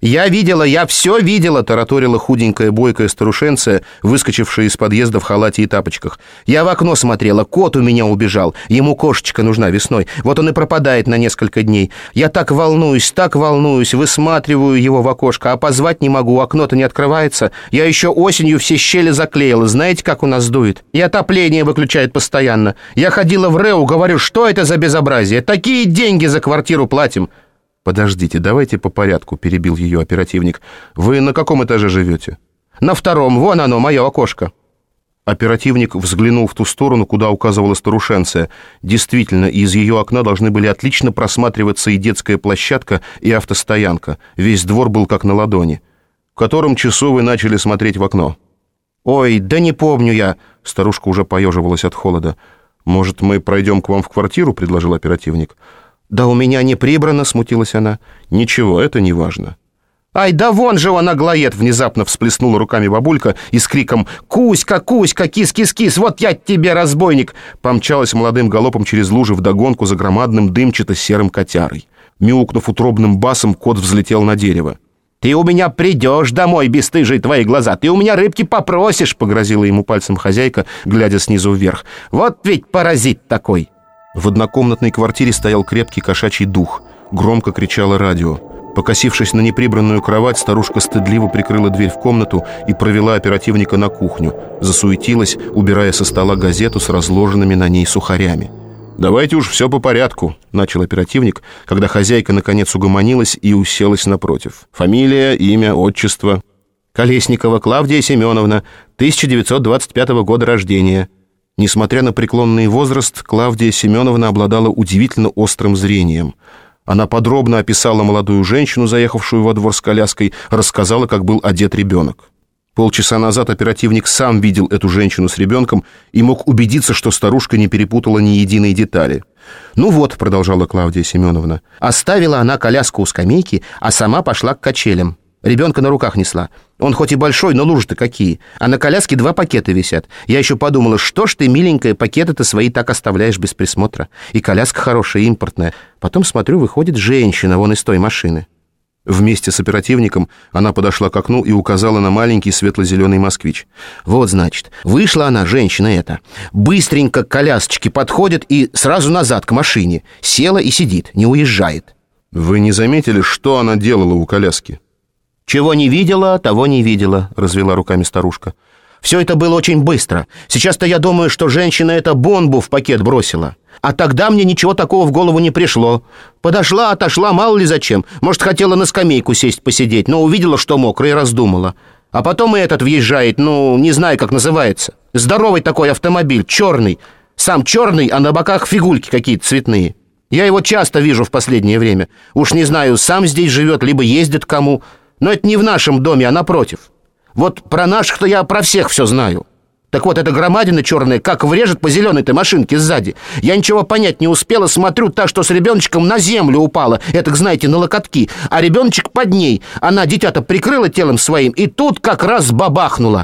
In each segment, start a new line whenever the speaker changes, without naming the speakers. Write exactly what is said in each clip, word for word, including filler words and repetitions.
«Я видела, я все видела», — тараторила худенькая бойкая старушенция, выскочившая из подъезда в халате и тапочках. «Я в окно смотрела, кот у меня убежал, ему кошечка нужна весной, вот он и пропадает на несколько дней. Я так волнуюсь, так волнуюсь, высматриваю его в окошко, а позвать не могу, окно-то не открывается. Я еще осенью все щели заклеила, знаете, как у нас дует? И отопление выключает постоянно. Я ходила в РЭУ, говорю, что это за безобразие? Такие деньги за квартиру платим». «Подождите, давайте по порядку», — перебил ее оперативник. «Вы на каком этаже живете?» «На втором, вон оно, мое окошко». Оперативник взглянул в ту сторону, куда указывала старушенция. Действительно, из ее окна должны были отлично просматриваться и детская площадка, и автостоянка. Весь двор был как на ладони. «В котором часу вы начали смотреть в окно?» «Ой, да не помню я». Старушка уже поеживалась от холода. «Может, мы пройдем к вам в квартиру?» — предложил оперативник. «Да у меня не прибрано», — смутилась она. «Ничего, это не важно». «Ай, да вон же он, аглоед!» — внезапно всплеснула руками бабулька и с криком «Кузька, Кузька, кис-кис-кис, вот я тебе, разбойник!» помчалась молодым галопом через лужи вдогонку за громадным дымчато-серым котярой. Мяукнув утробным басом, кот взлетел на дерево. «Ты у меня придешь домой, бесстыжие твои глаза, ты у меня рыбки попросишь!» — погрозила ему пальцем хозяйка, глядя снизу вверх. «Вот ведь паразит такой!» В однокомнатной квартире стоял крепкий кошачий дух. Громко кричало радио. Покосившись на неприбранную кровать, старушка стыдливо прикрыла дверь в комнату и провела оперативника на кухню. Засуетилась, убирая со стола газету с разложенными на ней сухарями. «Давайте уж все по порядку», — начал оперативник, когда хозяйка наконец угомонилась и уселась напротив. «Фамилия, имя, отчество». «Колесникова Клавдия Семеновна, тысяча девятьсот двадцать пятого года рождения». Несмотря на преклонный возраст, Клавдия Семеновна обладала удивительно острым зрением. Она подробно описала молодую женщину, заехавшую во двор с коляской, рассказала, как был одет ребенок. Полчаса назад оперативник сам видел эту женщину с ребенком и мог убедиться, что старушка не перепутала ни единой детали. «Ну вот», — продолжала Клавдия Семеновна, — «оставила она коляску у скамейки, а сама пошла к качелям. Ребенка на руках несла. Он хоть и большой, но лужи-то какие. А на коляске два пакета висят. Я еще подумала, что ж ты, миленькая, пакеты-то свои так оставляешь без присмотра. И коляска хорошая, импортная. Потом смотрю, выходит женщина вон из той машины». Вместе с оперативником она подошла к окну и указала на маленький светло-зеленый москвич. «Вот, значит, вышла она, женщина эта, быстренько к колясочке подходит и сразу назад к машине. Села и сидит, не уезжает».
«Вы не заметили, что она делала у коляски?»
«Чего не видела, того не видела», — развела руками старушка. «Все это было очень быстро. Сейчас-то я думаю, что женщина эта бомбу в пакет бросила. А тогда мне ничего такого в голову не пришло. Подошла, отошла, мало ли зачем. Может, хотела на скамейку сесть посидеть, но увидела, что мокро, и раздумала. А потом и этот въезжает, ну, не знаю, как называется. Здоровый такой автомобиль, черный. Сам черный, а на боках фигульки какие-то цветные. Я его часто вижу в последнее время. Уж не знаю, сам здесь живет, либо ездит к кому. Но это не в нашем доме, а напротив. Вот про наших-то я про всех все знаю. Так вот, эта громадина черная как врежет по зеленой-то машинке сзади. Я ничего понять не успела, смотрю, та, что с ребеночком на землю упала. Это, знаете, на локотки. А ребеночек под ней. Она дитя-то прикрыла телом своим, и тут как раз бабахнула.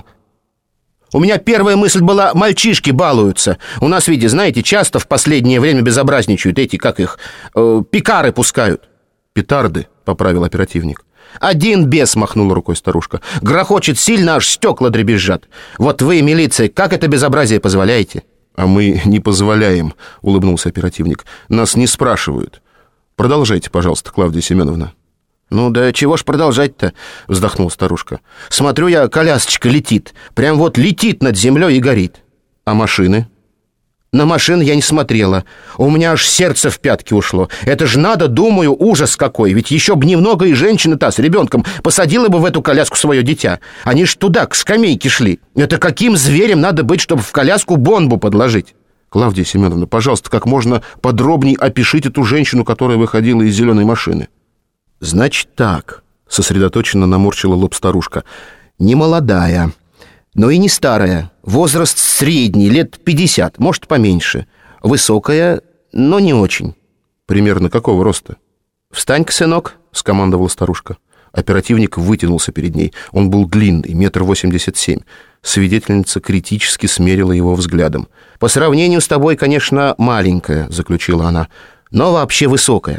У меня первая мысль была, мальчишки балуются. У нас, видите, знаете, часто в последнее время безобразничают эти, как их, э, пикары пускают.
«Петарды», — поправил оперативник.
«Один бес», — махнула рукой старушка. «Грохочет сильно, аж стекла дребезжат. Вот вы, милиция, как это безобразие позволяете?»
«А мы не позволяем», — улыбнулся оперативник. «Нас не спрашивают. Продолжайте, пожалуйста, Клавдия Семеновна».
«Ну да чего ж продолжать-то?» — вздохнула старушка. «Смотрю я, колясочка летит. Прям вот летит над землей и горит».
«А машины?»
«На машин я не смотрела. У меня аж сердце в пятки ушло. Это ж надо, думаю, ужас какой. Ведь еще бы немного и женщина-то с ребенком посадила бы в эту коляску свое дитя. Они ж туда, к скамейке шли. Это каким зверем надо быть, чтобы в коляску бомбу подложить?»
«Клавдия Семеновна, пожалуйста, как можно подробней опишите ту женщину, которая выходила из зеленой машины».
«Значит так», — сосредоточенно наморщила лоб старушка. «Не молодая, но и не старая. Возраст средний, лет пятьдесят, может, поменьше. Высокая, но не очень».
«Примерно какого роста?»
«Встань-ка, сынок», — скомандовала старушка.
Оперативник вытянулся перед ней. Он был длинный, метр восемьдесят семь. Свидетельница критически смерила его взглядом.
«По сравнению с тобой, конечно, маленькая», — заключила она, — «но вообще высокая».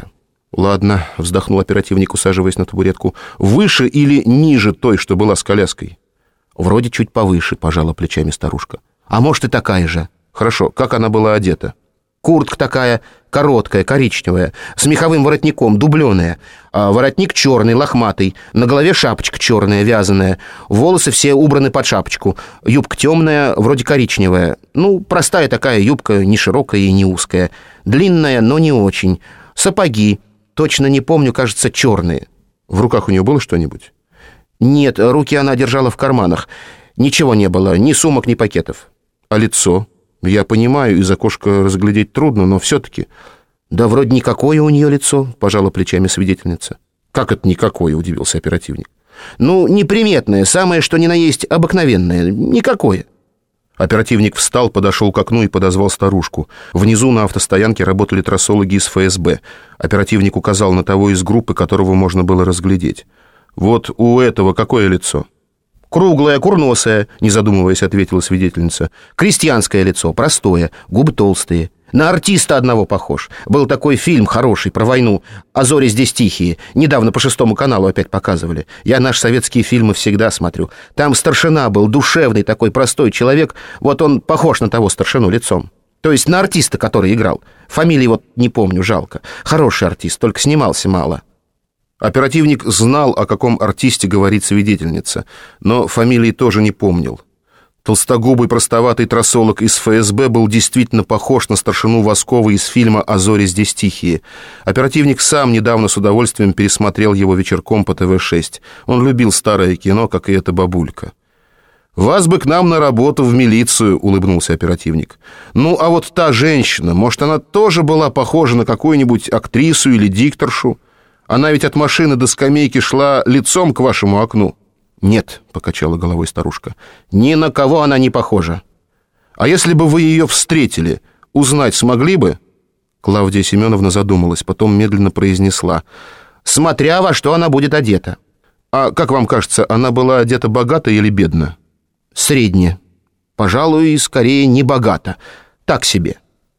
«Ладно», — вздохнул оперативник, усаживаясь на табуретку. «Выше или ниже той, что была с коляской?»
«Вроде чуть повыше», — пожала плечами старушка. «А может, и такая же».
«Хорошо. Как она была одета?»
«Куртка такая, короткая, коричневая, с меховым воротником, дубленая. А воротник черный, лохматый, на голове шапочка черная, вязаная. Волосы все убраны под шапочку. Юбка темная, вроде коричневая. Ну, простая такая юбка, не широкая и не узкая. Длинная, но не очень. Сапоги. Точно не помню, кажется, черные».
«В руках у нее было что-нибудь?»
«Нет, руки она держала в карманах. Ничего не было, ни сумок, ни пакетов».
«А лицо? Я понимаю, из окошка разглядеть трудно, но все-таки...»
«Да вроде никакое у нее лицо», — пожала плечами свидетельница.
«Как это никакое?» — удивился оперативник.
«Ну, неприметное, самое что ни на есть обыкновенное, никакое».
Оперативник встал, подошел к окну и подозвал старушку. Внизу на автостоянке работали трассологи из эф эс бэ. Оперативник указал на того из группы, которого можно было разглядеть. «Вот у этого какое лицо?»
«Круглое, курносое», — не задумываясь, ответила свидетельница. «Крестьянское лицо, простое, губы толстые. На артиста одного похож. Был такой фильм хороший про войну. «А зори здесь тихие». Недавно по шестому каналу опять показывали. Я наши советские фильмы всегда смотрю. Там старшина был, душевный такой простой человек. Вот он похож на того старшину лицом. То есть на артиста, который играл. Фамилии вот не помню, жалко. Хороший артист, только снимался мало».
Оперативник знал, о каком артисте говорит свидетельница, но фамилии тоже не помнил. Толстогубый простоватый трассолог из эф эс бэ был действительно похож на старшину Воскова из фильма «А зори здесь тихие». Оперативник сам недавно с удовольствием пересмотрел его вечерком по тэ вэ шесть. Он любил старое кино, как и эта бабулька. «Вас бы к нам на работу в милицию», — улыбнулся оперативник. «Ну, а вот та женщина, может, она тоже была похожа на какую-нибудь актрису или дикторшу? Она ведь от машины до скамейки шла лицом к вашему окну».
«Нет», — покачала головой старушка, — «ни на кого она не похожа».
«А если бы вы ее встретили, узнать смогли бы?»
Клавдия Семеновна задумалась, потом медленно произнесла: «Смотря во что она будет одета».
«А как вам кажется, она была одета богато или бедно?»
«Средне. Пожалуй, скорее не богато. Так себе».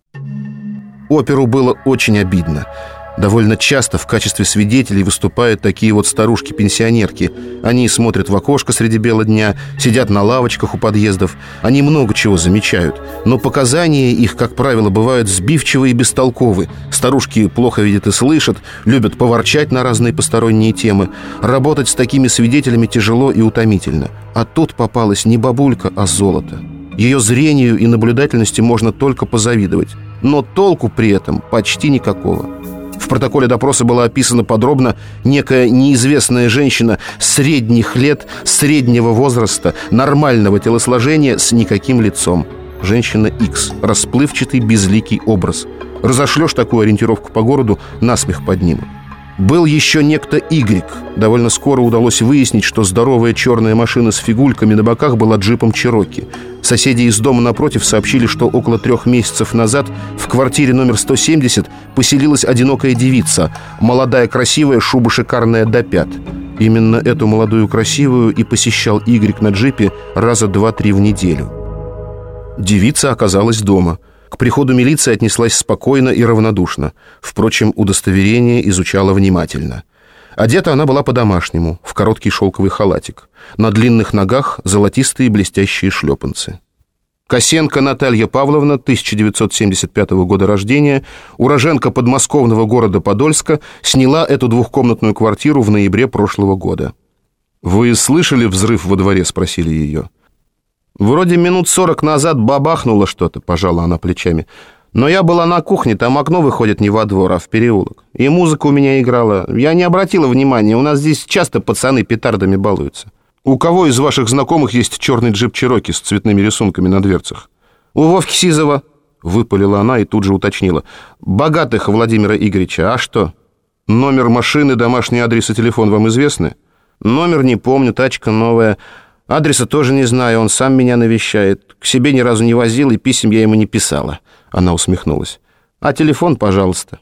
Оперу было очень обидно. Довольно часто в качестве свидетелей выступают такие вот старушки-пенсионерки. Они смотрят в окошко среди бела дня, сидят на лавочках у подъездов. Они много чего замечают, но показания их, как правило, бывают сбивчивы и бестолковы. Старушки плохо видят и слышат, любят поворчать на разные посторонние темы. Работать с такими свидетелями тяжело и утомительно. А тут попалась не бабулька, а золото. Ее зрению и наблюдательности можно только позавидовать, но толку при этом почти никакого. В протоколе допроса была описана подробно некая неизвестная женщина средних лет, среднего возраста, нормального телосложения с никаким лицом. Женщина Икс, расплывчатый, безликий образ. Разошлешь такую ориентировку по городу, насмех поднимут. Был еще некто Y. Довольно скоро удалось выяснить, что здоровая черная машина с фигульками на боках была джипом Чероки. Соседи из дома напротив сообщили, что около трех месяцев назад в квартире номер сто семьдесят поселилась одинокая девица, молодая, красивая, шуба шикарная до пят. Именно эту молодую красивую и посещал Y на джипе раза два-три в неделю. Девица оказалась дома. К приходу милиции отнеслась спокойно и равнодушно. Впрочем, удостоверение изучала внимательно. Одета она была по-домашнему, в короткий шелковый халатик. На длинных ногах золотистые блестящие шлепанцы. Косенко Наталья Павловна, тысяча девятьсот семьдесят пятого года рождения, уроженка подмосковного города Подольска, сняла эту двухкомнатную квартиру в ноябре прошлого года. «Вы слышали взрыв во дворе?» — спросили ее. «Вроде минут сорок назад бабахнуло что-то», — пожала она плечами. «Но я была на кухне, там окно выходит не во двор, а в переулок. И музыка у меня играла. Я не обратила внимания, у нас здесь часто пацаны петардами балуются». «У кого из ваших знакомых есть черный джип Чероки с цветными рисунками на дверцах?» «У Вовки Сизова», — выпалила она и тут же уточнила. «Богатых Владимира Игоревича, а что?» «Номер машины, домашний адрес и телефон вам известны?» «Номер не помню, тачка новая. Адреса тоже не знаю, он сам меня навещает. К себе ни разу не возил, и писем я ему не писала». Она усмехнулась. «А телефон, пожалуйста».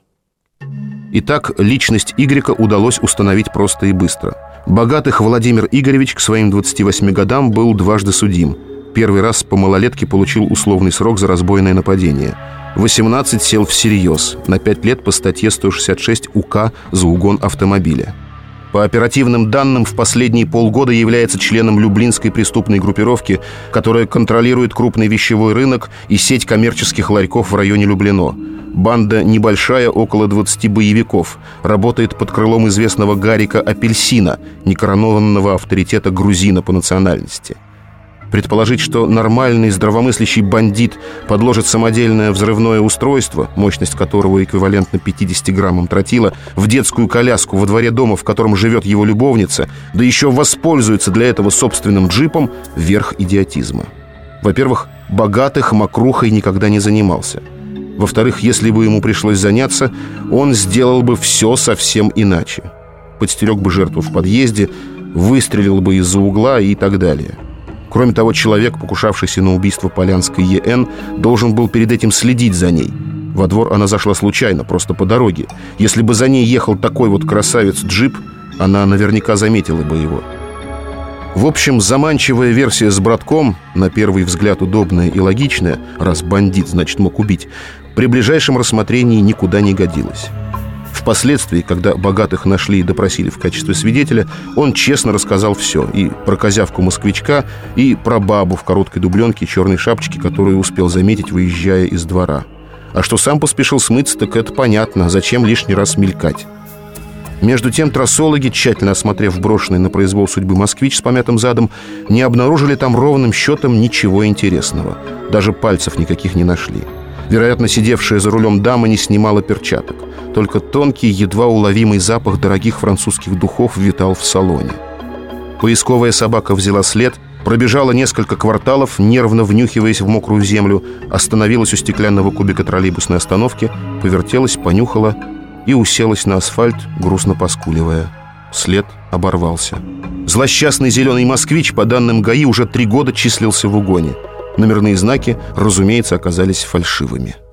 Итак, личность Игоря удалось установить просто и быстро. Богатых Владимир Игоревич к своим двадцати восьми годам был дважды судим. Первый раз по малолетке получил условный срок за разбойное нападение. восемнадцать сел всерьез, на пять лет по статье сто шестьдесят шесть УК за угон автомобиля. По оперативным данным, в последние полгода является членом люблинской преступной группировки, которая контролирует крупный вещевой рынок и сеть коммерческих ларьков в районе Люблино. Банда небольшая, около двадцати боевиков, работает под крылом известного Гарика Апельсина, некоронованного авторитета грузина по национальности. Предположить, что нормальный здравомыслящий бандит подложит самодельное взрывное устройство, мощность которого эквивалентна пятидесяти граммам тротила, в детскую коляску во дворе дома, в котором живет его любовница, да еще воспользуется для этого собственным джипом, верх идиотизма. Во-первых, богатых мокрухой никогда не занимался. Во-вторых, если бы ему пришлось заняться, он сделал бы все совсем иначе. Подстерег бы жертву в подъезде, выстрелил бы из-за угла и так далее. Кроме того, человек, покушавшийся на убийство Полянской Е Н, должен был перед этим следить за ней. Во двор она зашла случайно, просто по дороге. Если бы за ней ехал такой вот красавец-джип, она наверняка заметила бы его. В общем, заманчивая версия с братком, на первый взгляд удобная и логичная, раз бандит, значит, мог убить, при ближайшем рассмотрении никуда не годилась. Впоследствии, когда богатых нашли и допросили в качестве свидетеля, он честно рассказал все. И про козявку-москвичка, и про бабу в короткой дубленке и черной шапочке, которую успел заметить, выезжая из двора. А что сам поспешил смыться, так это понятно. Зачем лишний раз мелькать? Между тем трассологи, тщательно осмотрев брошенный на произвол судьбы москвич с помятым задом, не обнаружили там ровным счетом ничего интересного. Даже пальцев никаких не нашли. Вероятно, сидевшая за рулем дама не снимала перчаток. Только тонкий, едва уловимый запах дорогих французских духов витал в салоне. Поисковая собака взяла след, пробежала несколько кварталов, нервно внюхиваясь в мокрую землю, остановилась у стеклянного кубика троллейбусной остановки, повертелась, понюхала и уселась на асфальт, грустно поскуливая. След оборвался. Злосчастный зеленый москвич, по данным ГАИ, уже три года числился в угоне. Номерные знаки, разумеется, оказались фальшивыми.